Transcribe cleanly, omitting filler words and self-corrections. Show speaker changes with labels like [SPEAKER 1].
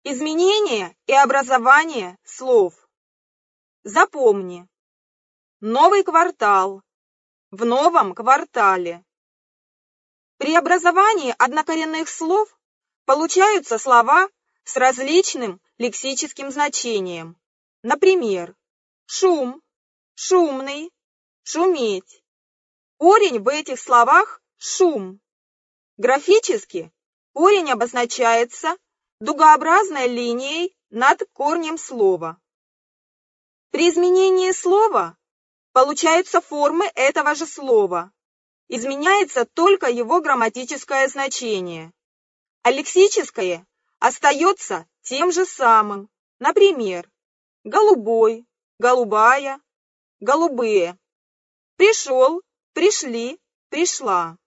[SPEAKER 1] Изменение и образование слов. Запомни. Новый квартал. В новом квартале. При образовании однокоренных слов получаются слова с различным лексическим значением. Например, шум, шумный, шуметь. Корень в этих словах – шум. Графически корень обозначается дугообразной линией над корнем слова. При изменении слова получаются формы этого же слова. Изменяется только его грамматическое значение, а лексическое остается тем же самым. Например, голубой, голубая, голубые. Пришел, пришли, пришла.